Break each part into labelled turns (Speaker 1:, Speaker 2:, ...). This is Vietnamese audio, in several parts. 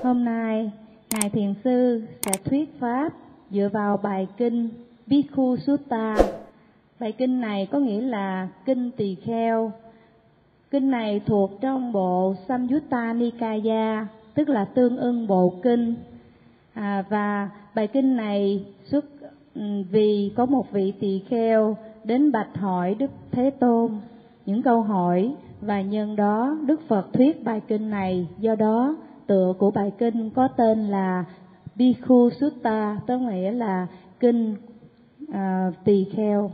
Speaker 1: Hôm nay, Ngài Thiền Sư sẽ thuyết pháp dựa vào bài kinh Bhikkhu Sutta. Bài kinh này có nghĩa là kinh tỳ kheo. Kinh này thuộc trong bộ Samyutta Nikaya, tức là tương ưng bộ kinh. Và bài kinh này xuất vì có một vị tỳ kheo đến bạch hỏi Đức Thế Tôn những câu hỏi, và nhân đó Đức Phật thuyết bài kinh này. Do đó tựa của bài kinh có tên là Bhikkhu Sutta, tức nghĩa là kinh tỳ kheo.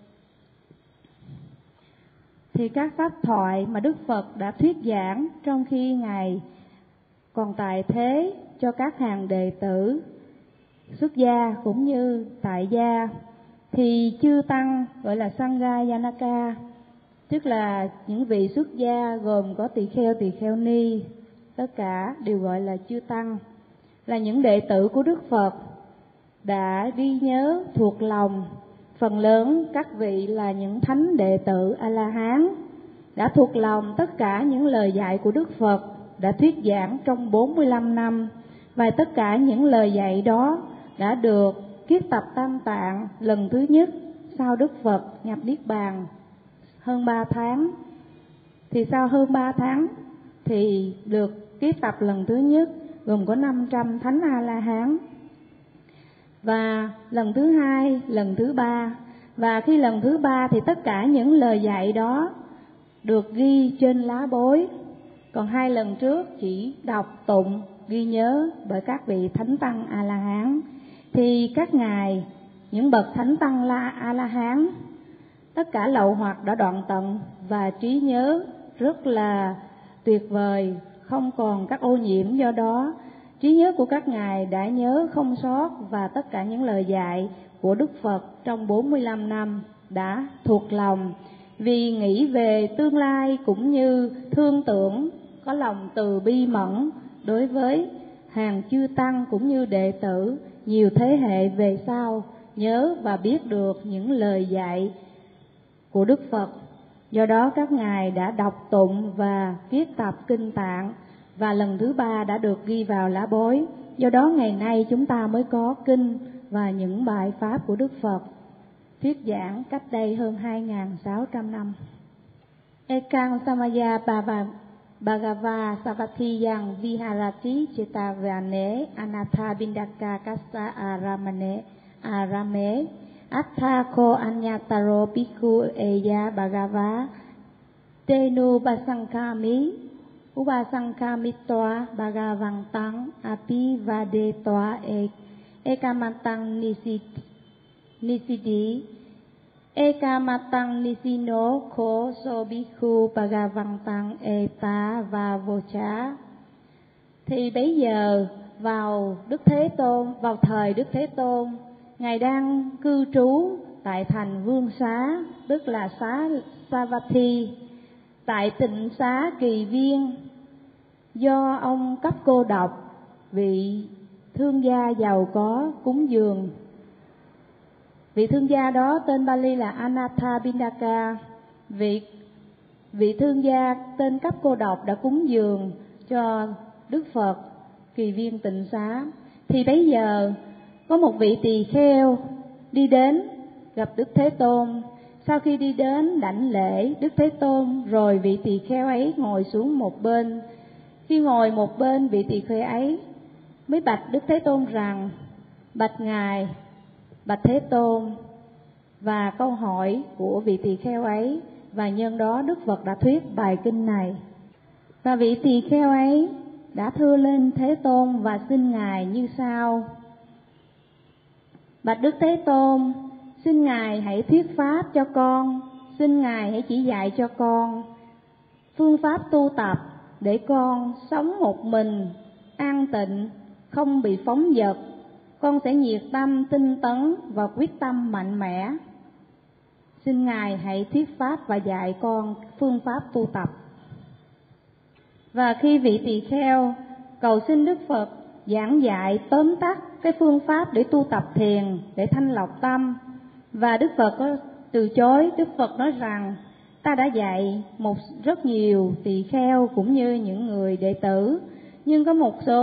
Speaker 1: Thì các pháp thoại mà Đức Phật đã thuyết giảng trong khi Ngài còn tại thế cho các hàng đệ tử xuất gia cũng như tại gia, thì chư tăng gọi là Sangha Janaka, tức là những vị xuất gia gồm có tỳ kheo ni, tất cả đều gọi là chư tăng, là những đệ tử của Đức Phật, đã ghi nhớ thuộc lòng. Phần lớn các vị là những thánh đệ tử A-la-hán, đã thuộc lòng tất cả những lời dạy của Đức Phật đã thuyết giảng trong 45 năm, và tất cả những lời dạy đó đã được kiết tập Tam Tạng lần thứ nhất sau Đức Phật nhập Niết Bàn hơn 3 tháng. Thì sau hơn 3 tháng thì được kiết tập lần thứ nhất, gồm có 500 thánh A-la-hán. Và lần thứ hai, lần thứ ba, và khi lần thứ ba thì tất cả những lời dạy đó được ghi trên lá bối. Còn 2 lần trước chỉ đọc tụng ghi nhớ bởi các vị thánh tăng A-la-hán. Thì các ngài, những bậc thánh tăng A-la-hán, tất cả lậu hoặc đã đoạn tận và trí nhớ rất là tuyệt vời, không còn các ô nhiễm. Do đó trí nhớ của các ngài đã nhớ không sót, và tất cả những lời dạy của Đức Phật trong 45 năm đã thuộc lòng. Vì nghĩ về tương lai cũng như thương tưởng, có lòng từ bi mẫn đối với hàng chư tăng cũng như đệ tử nhiều thế hệ về sau, nhớ và biết được những lời dạy của Đức Phật. Do đó các ngài đã đọc tụng và viết tập kinh tạng, và lần thứ ba đã được ghi vào lá bối. Do đó ngày nay chúng ta mới có kinh và những bài pháp của Đức Phật thuyết giảng cách đây hơn 2.600 năm. Ekang samaya bhagava savatiyang viharati chetavane anatha bindaka kassa arame attha ko anyataro bhikkhu eya bhagava tenu basankami ubasankamitva bhagavantang api vadetva ekamantang nisidi ekamatang nisino ko so bhikkhu bhagavantang eta va vocha. Thì bấy giờ vào thời Đức Thế Tôn, Ngài đang cư trú tại thành Vương Xá, tức là xá Savatthi, tại tịnh xá Kỳ Viên, do ông cấp cô độc, vị thương gia giàu có cúng dường. Vị thương gia đó tên Bali là Anatha Bindaka. Vị thương gia tên cấp cô độc đã cúng dường cho Đức Phật Kỳ Viên tịnh xá. Thì bấy giờ có một vị tỳ kheo đi đến gặp Đức Thế Tôn. Sau khi đi đến đảnh lễ Đức Thế Tôn rồi, vị tỳ kheo ấy ngồi xuống một bên. Khi ngồi một bên, vị tỳ kheo ấy mới bạch Đức Thế Tôn rằng: bạch Ngài, bạch Thế Tôn. Và câu hỏi của vị tỳ kheo ấy, và nhân đó Đức Phật đã thuyết bài kinh này. Và vị tỳ kheo ấy đã thưa lên Thế Tôn và xin Ngài như sau: bạch Đức Thế Tôn, xin Ngài hãy thuyết pháp cho con, xin Ngài hãy chỉ dạy cho con phương pháp tu tập để con sống một mình, an tịnh, không bị phóng dật. Con sẽ nhiệt tâm, tinh tấn và quyết tâm mạnh mẽ. Xin Ngài hãy thuyết pháp và dạy con phương pháp tu tập. Và khi vị tỳ kheo cầu xin Đức Phật giảng dạy tóm tắt cái phương pháp để tu tập thiền, để thanh lọc tâm, và Đức Phật có từ chối. Đức Phật nói rằng: ta đã dạy rất nhiều tỳ kheo cũng như những người đệ tử, nhưng có một số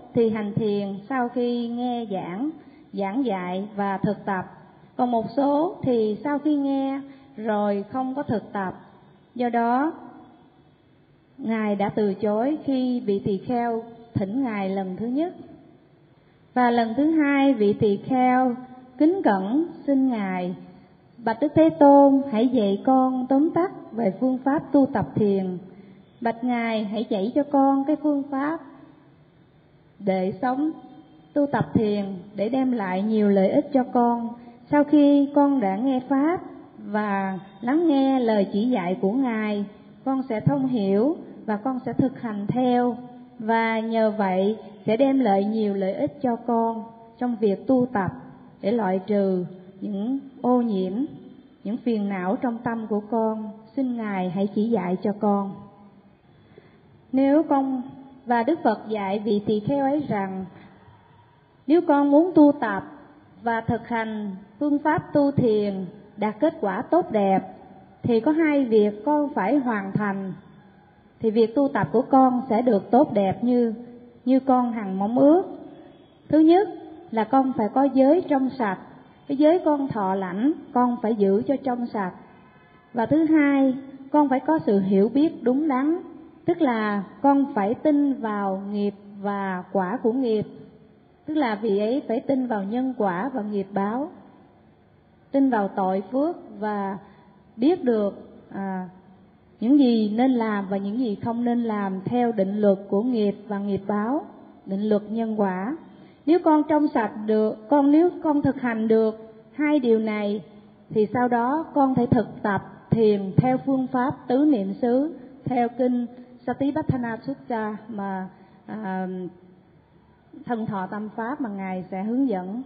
Speaker 1: thì hành thiền sau khi nghe giảng dạy và thực tập, còn một số thì sau khi nghe rồi không có thực tập. Do đó, Ngài đã từ chối khi vị tỳ kheo thỉnh Ngài lần thứ nhất. Và lần thứ hai, vị tỳ kheo kính cẩn xin Ngài: bạch Đức Thế Tôn, hãy dạy con tóm tắt về phương pháp tu tập thiền. Bạch Ngài, hãy dạy cho con cái phương pháp để sống tu tập thiền để đem lại nhiều lợi ích cho con. Sau khi con đã nghe pháp và lắng nghe lời chỉ dạy của Ngài, con sẽ thông hiểu và con sẽ thực hành theo, và nhờ vậy sẽ đem lại nhiều lợi ích cho con trong việc tu tập để loại trừ những ô nhiễm, những phiền não trong tâm của con. Xin Ngài hãy chỉ dạy cho con. Nếu con và Đức Phật dạy vị tỳ kheo ấy rằng nếu con muốn tu tập và thực hành phương pháp tu thiền đạt kết quả tốt đẹp thì có hai việc con phải hoàn thành, thì việc tu tập của con sẽ được tốt đẹp như con hằng mong ước. Thứ nhất là con phải có giới trong sạch, cái giới con thọ lãnh con phải giữ cho trong sạch. Và thứ hai, con phải có sự hiểu biết đúng đắn, tức là con phải tin vào nghiệp và quả của nghiệp, tức là vị ấy phải tin vào nhân quả và nghiệp báo, tin vào tội phước và biết được những gì nên làm và những gì không nên làm theo định luật của nghiệp và nghiệp báo, định luật nhân quả. Nếu con trong sạch được, nếu con thực hành được hai điều này thì sau đó con phải thực tập thiền theo phương pháp tứ niệm xứ, theo kinh Satipatthana Sutta mà Thân Thọ Tâm Pháp mà Ngài sẽ hướng dẫn.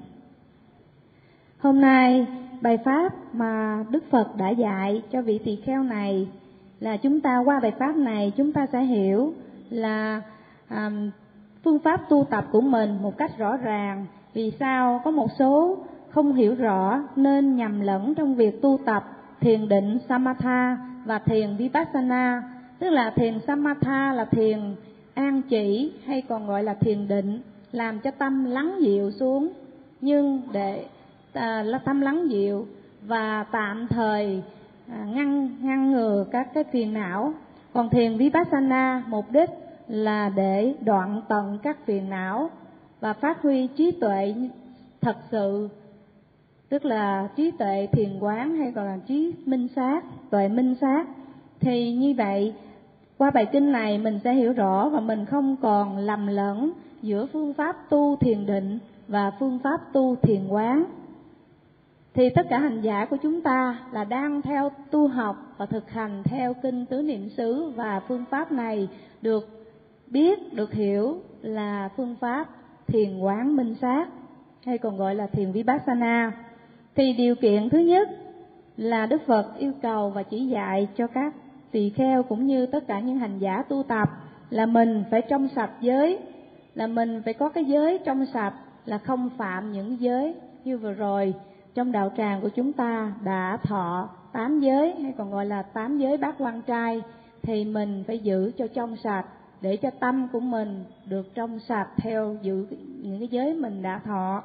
Speaker 1: Hôm nay bài pháp mà Đức Phật đã dạy cho vị tỳ kheo này là qua bài pháp này chúng ta sẽ hiểu là phương pháp tu tập của mình một cách rõ ràng. Vì sao có một số không hiểu rõ nên nhầm lẫn trong việc tu tập thiền định Samatha và thiền Vipassana. Tức là thiền Samatha là thiền an chỉ hay còn gọi là thiền định, làm cho tâm lắng dịu xuống, nhưng để tâm lắng dịu và tạm thời ngăn ngừa các cái phiền não. Còn thiền Vipassana mục đích là để đoạn tận các phiền não và phát huy trí tuệ thật sự, tức là trí tuệ thiền quán hay còn là trí minh sát, tuệ minh sát. Thì như vậy qua bài kinh này mình sẽ hiểu rõ và mình không còn lầm lẫn giữa phương pháp tu thiền định và phương pháp tu thiền quán. Thì tất cả hành giả của chúng ta là đang theo tu học và thực hành theo kinh tứ niệm xứ, và phương pháp này được biết, được hiểu là phương pháp thiền quán minh sát hay còn gọi là thiền Vipassana. Thì điều kiện thứ nhất là Đức Phật yêu cầu và chỉ dạy cho các tỳ kheo cũng như tất cả những hành giả tu tập là mình phải trong sạch giới, là mình phải có cái giới trong sạch, là không phạm những giới như vừa rồi trong đạo tràng của chúng ta đã thọ 8 giới hay còn gọi là 8 giới bát quan trai, thì mình phải giữ cho trong sạch để cho tâm của mình được trong sạch theo giữ những cái giới mình đã thọ.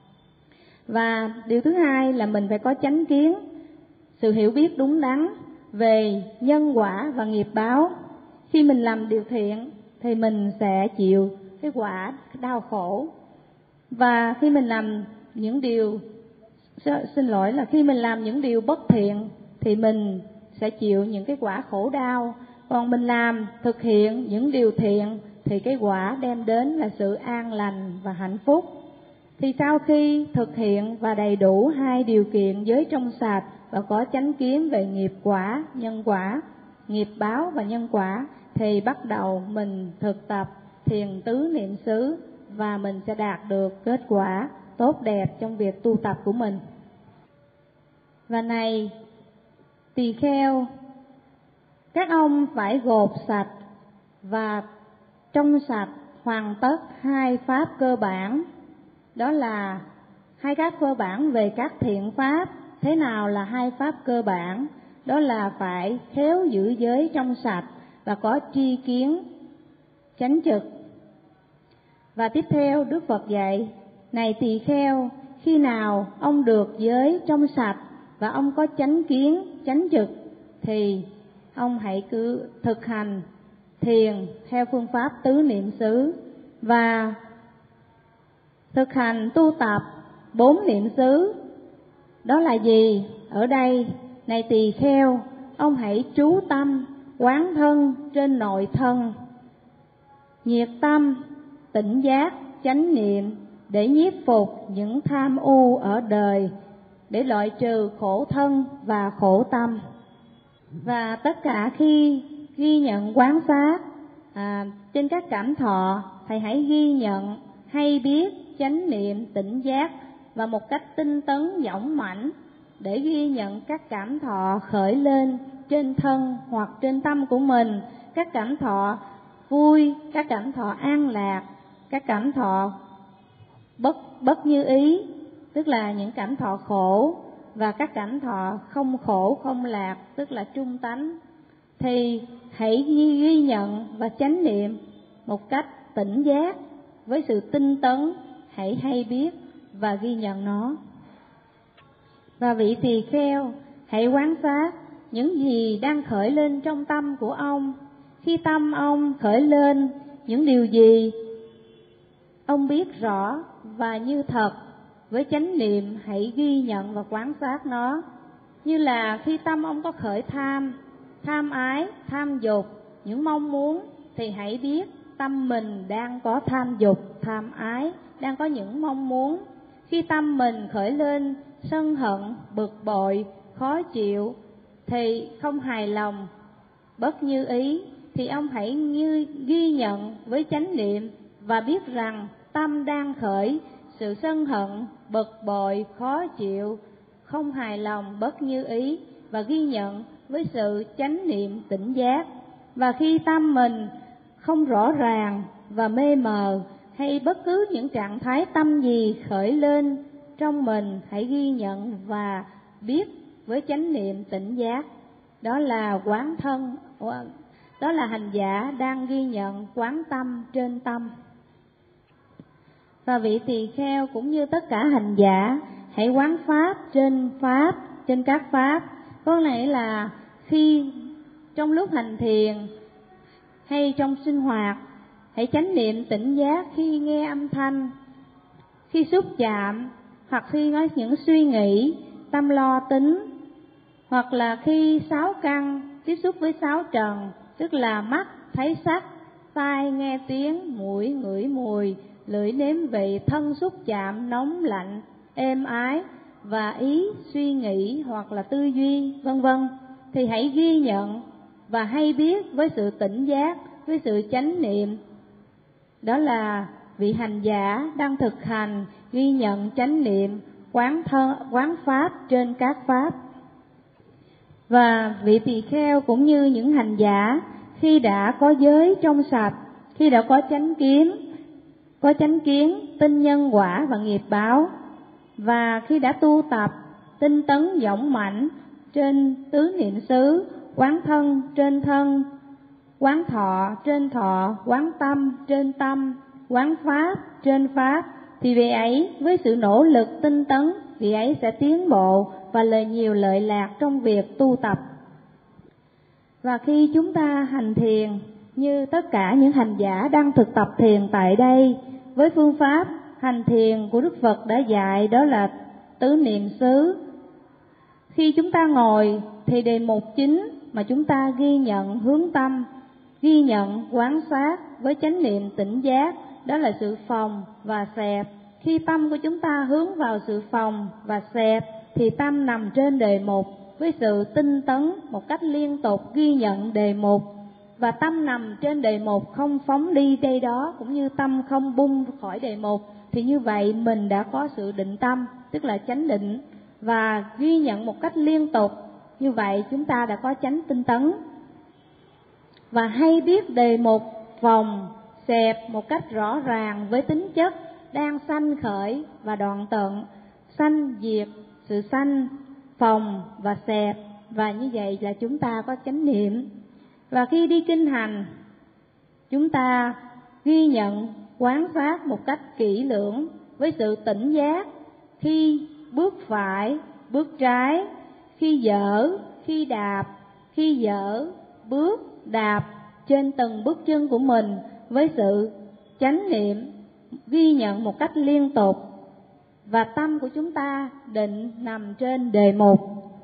Speaker 1: Và điều thứ hai là mình phải có chánh kiến, sự hiểu biết đúng đắn về nhân quả và nghiệp báo. Khi mình làm điều thiện thì mình sẽ chịu cái quả đau khổ, và khi mình làm những điều khi mình làm những điều bất thiện thì mình sẽ chịu những cái quả khổ đau. Còn mình thực hiện những điều thiện thì cái quả đem đến là sự an lành và hạnh phúc. Thì sau khi thực hiện và đầy đủ hai điều kiện giới trong sạch và có chánh kiến về nghiệp quả, nhân quả, nghiệp báo và nhân quả, thì bắt đầu mình thực tập thiền tứ niệm xứ và mình sẽ đạt được kết quả tốt đẹp trong việc tu tập của mình. Và này tỳ kheo, các ông phải gột sạch và trong sạch hoàn tất hai pháp cơ bản. Đó là hai pháp cơ bản về các thiện pháp. Thế nào là hai pháp cơ bản? Đó là phải khéo giữ giới trong sạch và có tri kiến chánh trực. Và tiếp theo Đức Phật dạy: này tỳ kheo, khi nào ông được giới trong sạch và ông có chánh kiến, chánh trực, thì ông hãy cứ thực hành thiền theo phương pháp tứ niệm xứ và thực hành tu tập 4 niệm xứ. Đó là gì? Ở đây, này tỳ kheo, ông hãy trú tâm quán thân trên nội thân, nhiệt tâm tỉnh giác chánh niệm để nhiếp phục những tham ưu ở đời, để loại trừ khổ thân và khổ tâm. Và tất cả khi ghi nhận quán sát trên các cảm thọ, thầy hãy ghi nhận, hay biết, chánh niệm, tỉnh giác và một cách tinh tấn dõng mãnh để ghi nhận các cảm thọ khởi lên trên thân hoặc trên tâm của mình, các cảm thọ vui, các cảm thọ an lạc, các cảm thọ bất như ý, tức là những cảm thọ khổ, và các cảm thọ không khổ không lạc, tức là trung tánh. Thì hãy ghi nhận và chánh niệm một cách tỉnh giác với sự tinh tấn, hãy hay biết và ghi nhận nó. Và vị tỳ kheo, hãy quan sát những gì đang khởi lên trong tâm của ông. Khi tâm ông khởi lên những điều gì, ông biết rõ và như thật, với chánh niệm hãy ghi nhận và quan sát nó. Như là khi tâm ông có khởi tham ái, tham dục, những mong muốn, thì hãy biết tâm mình đang có tham dục, tham ái, đang có những mong muốn. Khi tâm mình khởi lên sân hận, bực bội, khó chịu, thì không hài lòng, bất như ý, thì ông hãy ghi nhận với chánh niệm và biết rằng tâm đang khởi sự sân hận, bực bội, khó chịu, không hài lòng, bất như ý, và ghi nhận với sự chánh niệm tỉnh giác. Và khi tâm mình không rõ ràng và mê mờ, hay bất cứ những trạng thái tâm gì khởi lên trong mình, hãy ghi nhận và biết với chánh niệm tỉnh giác. Đó là quán thân, đó là hành giả đang ghi nhận quán tâm trên tâm. Và vị tỳ kheo cũng như tất cả hành giả, hãy quán pháp, trên các pháp. Có nghĩa là khi trong lúc hành thiền hay trong sinh hoạt, hãy chánh niệm tỉnh giác khi nghe âm thanh, khi xúc chạm, hoặc khi có những suy nghĩ, tâm lo tính, hoặc là khi sáu căn tiếp xúc với sáu trần, tức là mắt thấy sắc, tai nghe tiếng, mũi ngửi mùi, lưỡi nếm vị, thân xúc chạm nóng lạnh, êm ái, và ý suy nghĩ hoặc là tư duy, vân vân, thì hãy ghi nhận và hay biết với sự tỉnh giác, với sự chánh niệm. Đó là vị hành giả đang thực hành ghi nhận chánh niệm, quán pháp trên các pháp. Và vị tỳ kheo cũng như những hành giả, khi đã có giới trong sạch, khi đã có chánh kiến, tin nhân quả và nghiệp báo, và khi đã tu tập tinh tấn dõng mãnh trên tứ niệm xứ, quán thân trên thân, quán thọ trên thọ, quán tâm trên tâm, quán pháp trên pháp, thì vị ấy với sự nỗ lực tinh tấn, vị ấy sẽ tiến bộ và nhiều lợi lạc trong việc tu tập. Và khi chúng ta hành thiền, như tất cả những hành giả đang thực tập thiền tại đây, với phương pháp hành thiền của Đức Phật đã dạy, đó là tứ niệm xứ. Khi chúng ta ngồi thì đề mục chính mà chúng ta ghi nhận hướng tâm, ghi nhận quán sát với chánh niệm tỉnh giác, đó là sự phòng và xẹp. Khi tâm của chúng ta hướng vào sự phòng và xẹp, thì tâm nằm trên đề mục với sự tinh tấn một cách liên tục ghi nhận đề mục. Và tâm nằm trên đề mục, không phóng đi đây đó, cũng như tâm không bung khỏi đề mục, thì như vậy mình đã có sự định tâm, tức là chánh định, và ghi nhận một cách liên tục. Như vậy chúng ta đã có chánh tinh tấn. Và hay biết đề mục phòng, xẹp một cách rõ ràng với tính chất đang sanh khởi và đoạn tận, sanh diệt, sự sanh, phòng và xẹp, và như vậy là chúng ta có chánh niệm. Và khi đi kinh hành, chúng ta ghi nhận quán sát một cách kỹ lưỡng với sự tỉnh giác, khi bước phải, bước trái, khi dở, khi đạp, khi dở, bước, đạp trên từng bước chân của mình với sự chánh niệm, ghi nhận một cách liên tục. Và tâm của chúng ta định nằm trên đề mục.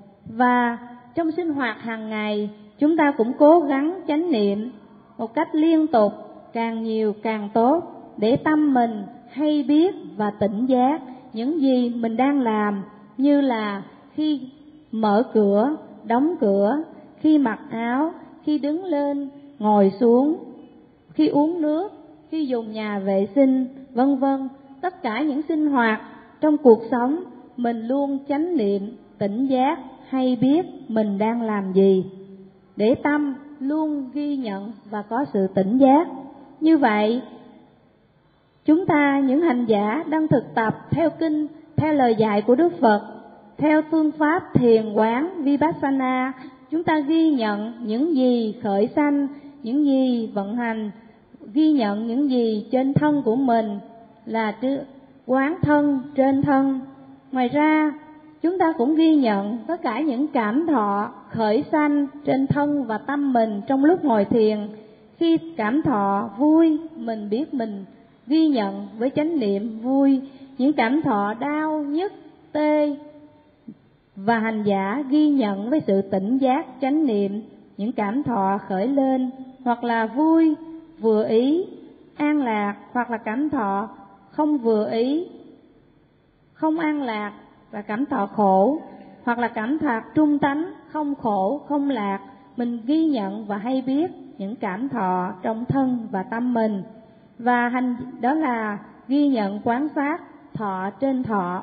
Speaker 1: Và trong sinh hoạt hàng ngày, chúng ta cũng cố gắng chánh niệm một cách liên tục, càng nhiều càng tốt, để tâm mình hay biết và tỉnh giác những gì mình đang làm, như là khi mở cửa, đóng cửa, khi mặc áo, khi đứng lên, ngồi xuống, khi uống nước, khi dùng nhà vệ sinh, vân vân. Tất cả những sinh hoạt trong cuộc sống, mình luôn chánh niệm, tỉnh giác, hay biết mình đang làm gì, để tâm luôn ghi nhận và có sự tỉnh giác. Như vậy, chúng ta, những hành giả đang thực tập theo kinh, theo lời dạy của Đức Phật, theo phương pháp thiền quán Vipassana, chúng ta ghi nhận những gì khởi sanh, những gì vận hành, ghi nhận những gì trên thân của mình, là quán thân trên thân. Ngoài ra, chúng ta cũng ghi nhận tất cả những cảm thọ khởi sanh trên thân và tâm mình trong lúc ngồi thiền. Khi cảm thọ vui, mình biết mình ghi nhận với chánh niệm vui. Những cảm thọ đau, nhức, tê và hành giả ghi nhận với sự tỉnh giác chánh niệm những cảm thọ khởi lên, hoặc là vui, vừa ý, an lạc, hoặc là cảm thọ không vừa ý, không an lạc và cảm thọ khổ, hoặc là cảm thọ trung tánh, không khổ, không lạc. Mình ghi nhận và hay biết những cảm thọ trong thân và tâm mình. Và đó là ghi nhận quán sát thọ trên thọ.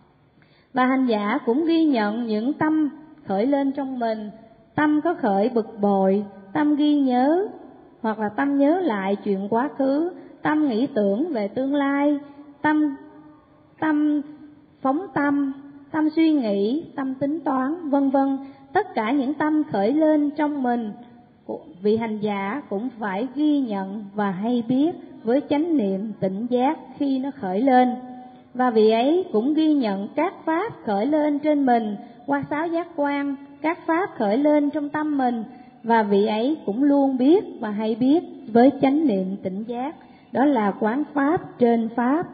Speaker 1: Và hành giả cũng ghi nhận những tâm khởi lên trong mình. Tâm có khởi bực bội, tâm ghi nhớ, hoặc là tâm nhớ lại chuyện quá khứ, tâm nghĩ tưởng về tương lai, tâm phóng tâm, tâm suy nghĩ, tâm tính toán, vân vân. Tất cả những tâm khởi lên trong mình, vị hành giả cũng phải ghi nhận và hay biết với chánh niệm tỉnh giác khi nó khởi lên. Và vị ấy cũng ghi nhận các pháp khởi lên trên mình qua 6 giác quan, các pháp khởi lên trong tâm mình, và vị ấy cũng luôn biết và hay biết với chánh niệm tỉnh giác. Đó là quán pháp trên pháp.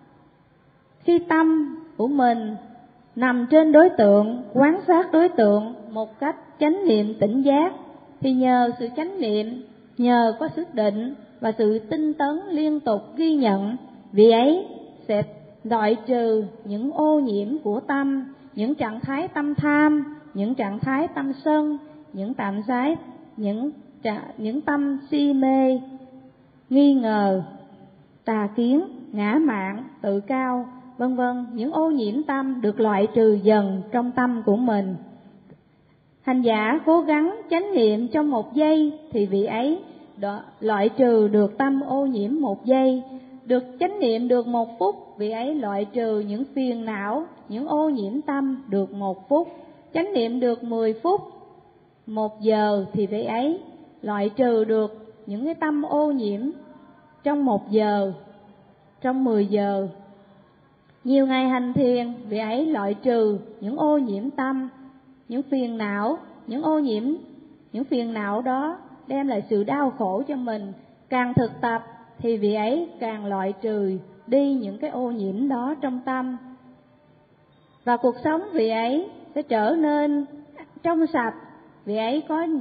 Speaker 1: Khi tâm của mình nằm trên đối tượng, quán sát đối tượng một cách chánh niệm tỉnh giác, thì nhờ sự chánh niệm, nhờ có sức định và sự tinh tấn liên tục ghi nhận, vị ấy sẽ loại trừ những ô nhiễm của tâm, những trạng thái tâm tham, những trạng thái tâm sân, những trạng thái, những tâm si mê, nghi ngờ, tà kiến, ngã mạn, tự cao, vân vân. Những ô nhiễm tâm được loại trừ dần trong tâm của mình. Hành giả cố gắng chánh niệm trong 1 giây thì vị ấy loại trừ được tâm ô nhiễm 1 giây. Được chánh niệm được 1 phút, vị ấy loại trừ những phiền não, những ô nhiễm tâm được 1 phút. Chánh niệm được 10 phút, 1 giờ thì vị ấy loại trừ được những cái tâm ô nhiễm trong 1 giờ, trong 10 giờ. Nhiều ngày hành thiền, vị ấy loại trừ những ô nhiễm tâm, những phiền não, những ô nhiễm, những phiền não đó đem lại sự đau khổ cho mình. Càng thực tập thì vị ấy càng loại trừ đi những cái ô nhiễm đó trong tâm. Và cuộc sống vị ấy sẽ trở nên trong sạch. Vị ấy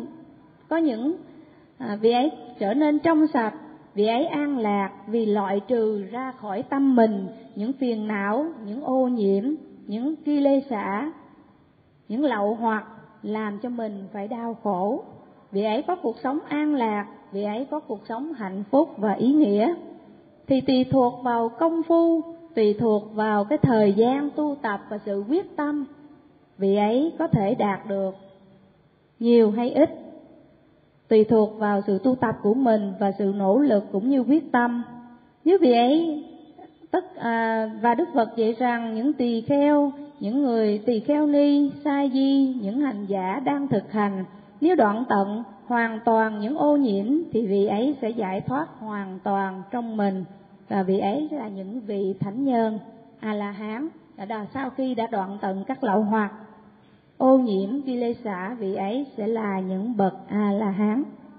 Speaker 1: vị ấy trở nên trong sạch, vị ấy an lạc vì loại trừ ra khỏi tâm mình những phiền não, những ô nhiễm, những kilesa, những lậu hoặc làm cho mình phải đau khổ. Vị ấy có cuộc sống an lạc, vị ấy có cuộc sống hạnh phúc và ý nghĩa. Thì tùy thuộc vào công phu, tùy thuộc vào cái thời gian tu tập và sự quyết tâm, vị ấy có thể đạt được nhiều hay ít, tùy thuộc vào sự tu tập của mình và sự nỗ lực cũng như quyết tâm. Nếu vị ấy và Đức Phật dạy rằng những tỳ kheo, những người tỳ kheo ni, sa di, những hành giả đang thực hành, nếu đoạn tận hoàn toàn những ô nhiễm thì vị ấy sẽ giải thoát hoàn toàn trong mình. và vị ấy là những vị thánh nhân A-la-hán sau khi đã đoạn tận các lậu hoặc ô nhiễm Kilesa, vị ấy sẽ là những bậc A-la-hán.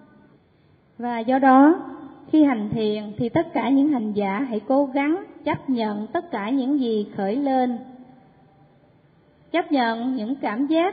Speaker 1: Và do đó khi hành thiền thì tất cả những hành giả hãy cố gắng chấp nhận tất cả những gì khởi lên, chấp nhận những cảm giác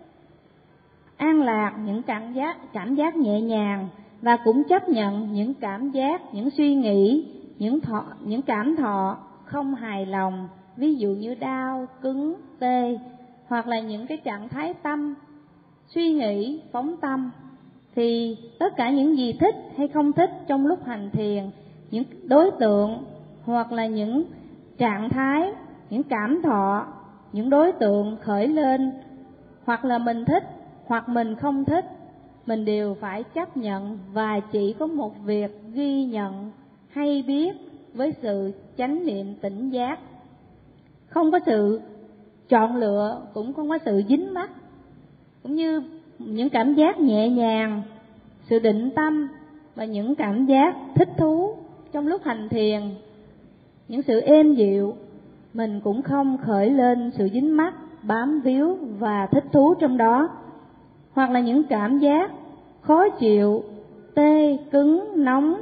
Speaker 1: an lạc, những cảm giác nhẹ nhàng, và cũng chấp nhận những cảm giác, những suy nghĩ, những cảm thọ không hài lòng, ví dụ như đau, cứng, tê, hoặc là những cái trạng thái tâm, suy nghĩ, phóng tâm. Thì tất cả những gì thích hay không thích trong lúc hành thiền, những đối tượng hoặc là những trạng thái, những cảm thọ, những đối tượng khởi lên, hoặc là mình thích hoặc mình không thích, mình đều phải chấp nhận và chỉ có một việc ghi nhận hay biết với sự chánh niệm tỉnh giác. Không có sự chọn lựa, cũng không có sự dính mắc, cũng như những cảm giác nhẹ nhàng, sự định tâm và những cảm giác thích thú trong lúc hành thiền, những sự êm dịu, mình cũng không khởi lên sự dính mắc, bám víu và thích thú trong đó. Hoặc là những cảm giác khó chịu, tê, cứng, nóng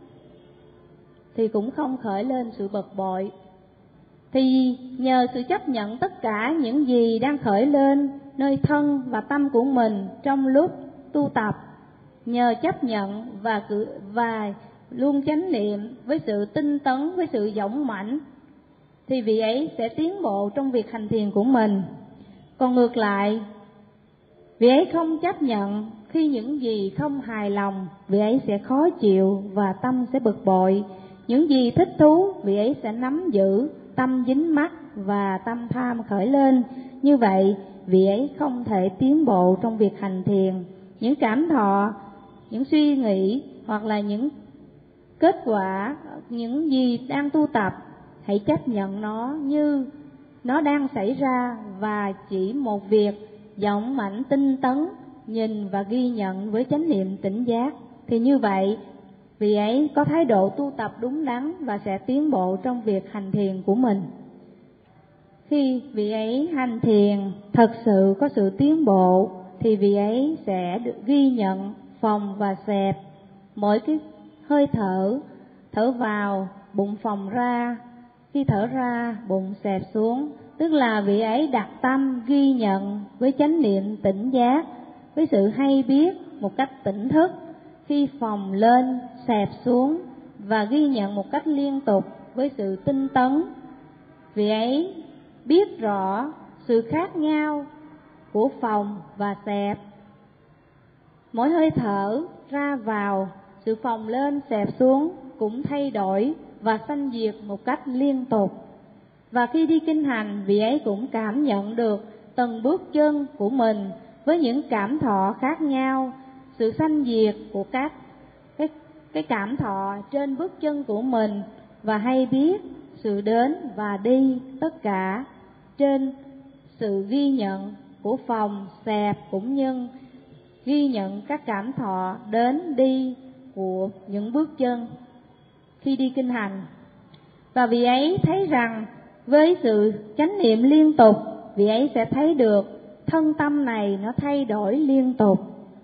Speaker 1: thì cũng không khởi lên sự bực bội. Thì nhờ sự chấp nhận tất cả những gì đang khởi lên nơi thân và tâm của mình trong lúc tu tập, nhờ chấp nhận và luôn chánh niệm với sự tinh tấn, với sự dũng mãnh, thì vị ấy sẽ tiến bộ trong việc hành thiền của mình. Còn ngược lại, vị ấy không chấp nhận khi những gì không hài lòng, vị ấy sẽ khó chịu và tâm sẽ bực bội. Những gì thích thú, vị ấy sẽ nắm giữ, tâm dính mắc và tâm tham khởi lên. Như vậy, vị ấy không thể tiến bộ trong việc hành thiền. Những cảm thọ, những suy nghĩ hoặc là những kết quả, những gì đang tu tập, hãy chấp nhận nó như nó đang xảy ra và chỉ một việc dũng mãnh tinh tấn, nhìn và ghi nhận với chánh niệm tỉnh giác. Thì như vậy, vị ấy có thái độ tu tập đúng đắn và sẽ tiến bộ trong việc hành thiền của mình. Khi vị ấy hành thiền thật sự có sự tiến bộ, thì vị ấy sẽ được ghi nhận phồng và xẹp mỗi cái hơi thở. Thở vào, bụng phồng ra, khi thở ra, bụng xẹp xuống. Tức là vị ấy đặt tâm ghi nhận với chánh niệm tỉnh giác, với sự hay biết một cách tỉnh thức, khi phồng lên, xẹp xuống, và ghi nhận một cách liên tục với sự tinh tấn. Vị ấy biết rõ sự khác nhau của phồng và xẹp. Mỗi hơi thở ra vào, sự phồng lên, xẹp xuống cũng thay đổi và sanh diệt một cách liên tục. Và khi đi kinh hành, vị ấy cũng cảm nhận được từng bước chân của mình với những cảm thọ khác nhau, sự sanh diệt của các cái cảm thọ trên bước chân của mình, và hay biết sự đến và đi tất cả trên sự ghi nhận của phồng, xẹp, cũng như ghi nhận các cảm thọ đến đi của những bước chân khi đi kinh hành. Và vị ấy thấy rằng với sự chánh niệm liên tục, vị ấy sẽ thấy được thân tâm này nó thay đổi liên tục.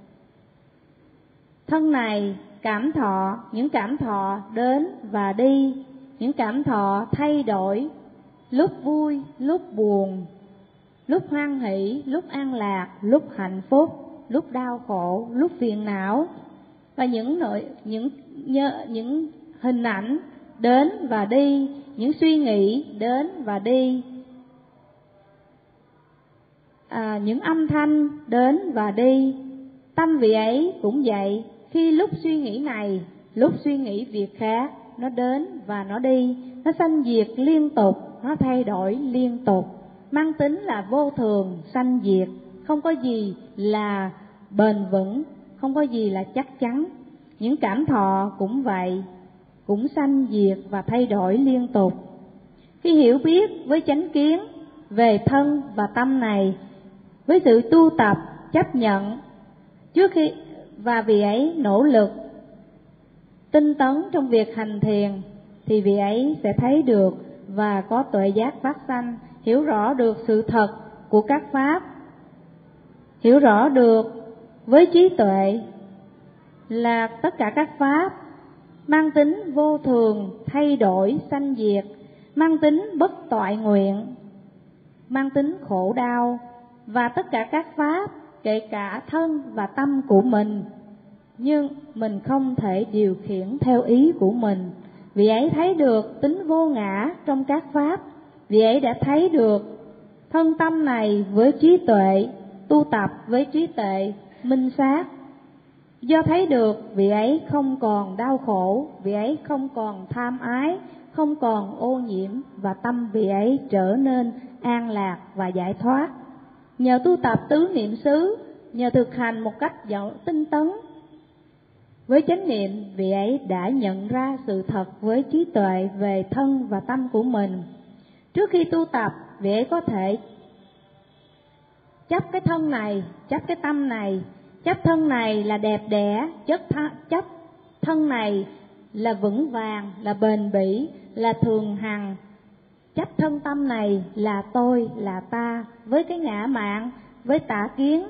Speaker 1: Thân này cảm thọ, những cảm thọ đến và đi, những cảm thọ thay đổi, lúc vui, lúc buồn, lúc hoan hỷ, lúc an lạc, lúc hạnh phúc, lúc đau khổ, lúc phiền não. Và những hình ảnh đến và đi, những suy nghĩ đến và đi, những âm thanh đến và đi. Tâm vị ấy cũng vậy, khi lúc suy nghĩ này, lúc suy nghĩ việc khác, nó đến và nó đi, nó sanh diệt liên tục, nó thay đổi liên tục, mang tính là vô thường, sanh diệt, không có gì là bền vững, không có gì là chắc chắn. Những cảm thọ cũng vậy, cũng sanh diệt và thay đổi liên tục. Khi hiểu biết với chánh kiến về thân và tâm này, với sự tu tập chấp nhận trước khi, và vì ấy nỗ lực tinh tấn trong việc hành thiền, thì vị ấy sẽ thấy được và có tuệ giác phát sanh, hiểu rõ được sự thật của các pháp, hiểu rõ được với trí tuệ là tất cả các pháp mang tính vô thường, thay đổi, sanh diệt, mang tính bất toại nguyện, mang tính khổ đau, và tất cả các pháp kể cả thân và tâm của mình, nhưng mình không thể điều khiển theo ý của mình. Vị ấy thấy được tính vô ngã trong các pháp, vị ấy đã thấy được thân tâm này với trí tuệ, tu tập với trí tuệ minh sát. Do thấy được, vị ấy không còn đau khổ, vị ấy không còn tham ái, không còn ô nhiễm, và tâm vị ấy trở nên an lạc và giải thoát. Nhờ tu tập tứ niệm xứ, nhờ thực hành một cách tinh tấn với chánh niệm, vị ấy đã nhận ra sự thật với trí tuệ về thân và tâm của mình. Trước khi tu tập, vị ấy có thể chấp cái thân này, chấp cái tâm này, chấp thân này là đẹp đẽ, chấp thân này là vững vàng, là bền bỉ, là thường hằng, chấp thân tâm này là tôi, là ta, với cái ngã mạn, với tà kiến,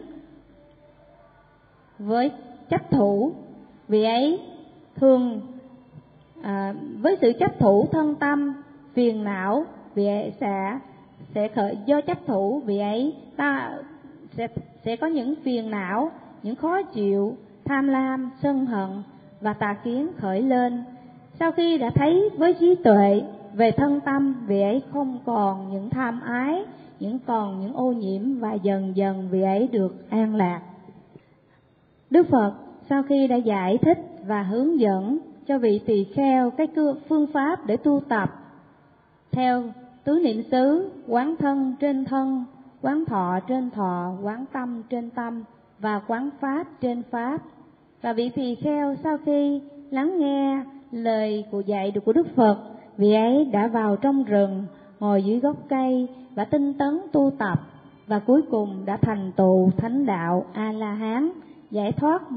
Speaker 1: với chấp thủ. Vị ấy thường với sự chấp thủ thân tâm, phiền não, vị ấy sẽ khởi, do chấp thủ vị ấy ta sẽ có những phiền não, những khó chịu, tham lam, sân hận và tà kiến khởi lên. Sau khi đã thấy với trí tuệ về thân tâm, vị ấy không còn những tham ái, còn những ô nhiễm, và dần dần vị ấy được an lạc. Đức Phật sau khi đã giải thích và hướng dẫn cho vị tỳ kheo cái phương pháp để tu tập theo tứ niệm xứ, quán thân trên thân, quán thọ trên thọ, quán tâm trên tâm, và quán pháp trên pháp. Và vị tỳ kheo sau khi lắng nghe lời dạy của Đức Phật, vị ấy đã vào trong rừng, ngồi dưới gốc cây và tinh tấn tu tập, và cuối cùng đã thành tựu thánh đạo A-la-hán, giải thoát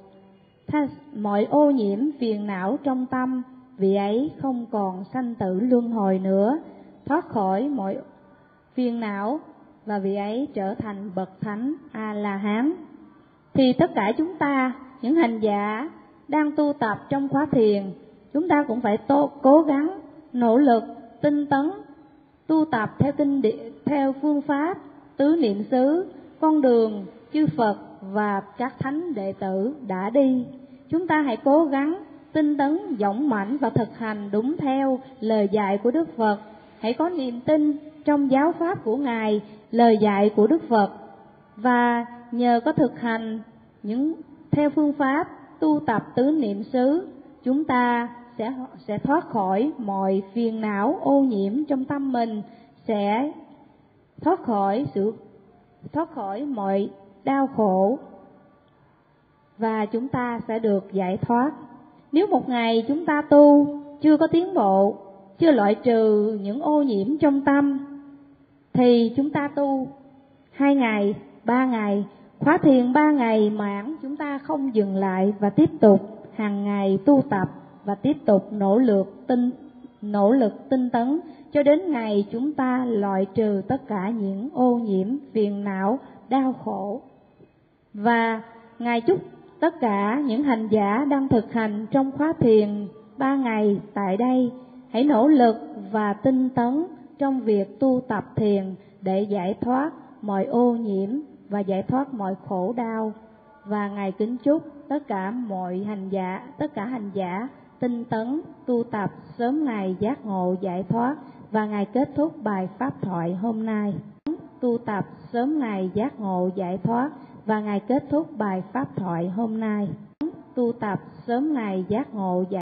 Speaker 1: mọi ô nhiễm phiền não trong tâm. Vị ấy không còn sanh tử luân hồi nữa, thoát khỏi mọi phiền não, và vị ấy trở thành bậc thánh A-la-hán. Thì tất cả chúng ta, những hành giả đang tu tập trong khóa thiền, chúng ta cũng phải cố gắng, nỗ lực, tinh tấn, tu tập theo phương pháp tứ niệm xứ, con đường chư Phật và các thánh đệ tử đã đi. Chúng ta hãy cố gắng, tinh tấn, dũng mãnh và thực hành đúng theo lời dạy của Đức Phật. Hãy có niềm tin trong giáo pháp của Ngài, lời dạy của Đức Phật, và nhờ có thực hành theo phương pháp tu tập tứ niệm xứ, chúng ta sẽ thoát khỏi mọi phiền não ô nhiễm trong tâm mình, sẽ thoát khỏi mọi đau khổ, và chúng ta sẽ được giải thoát. Nếu một ngày chúng ta tu chưa có tiến bộ, chưa loại trừ những ô nhiễm trong tâm, thì chúng ta tu 2 ngày, 3 ngày, khóa thiền 3 ngày mãn, chúng ta không dừng lại và tiếp tục hàng ngày tu tập và tiếp tục nỗ lực tinh tấn cho đến ngày chúng ta loại trừ tất cả những ô nhiễm, phiền não, đau khổ. Và Ngài chúc tất cả những hành giả đang thực hành trong khóa thiền 3 ngày tại đây hãy nỗ lực và tinh tấn trong việc tu tập thiền để giải thoát mọi ô nhiễm và giải thoát mọi khổ đau. Và Ngài kính chúc tất cả hành giả tinh tấn tu tập sớm ngày giác ngộ giải thoát. Và Ngài kết thúc bài pháp thoại hôm nay. Tu tập sớm ngày giác ngộ giải thoát. Và Ngài kết thúc bài pháp thoại hôm nay. Tu tập sớm ngày giác ngộ giải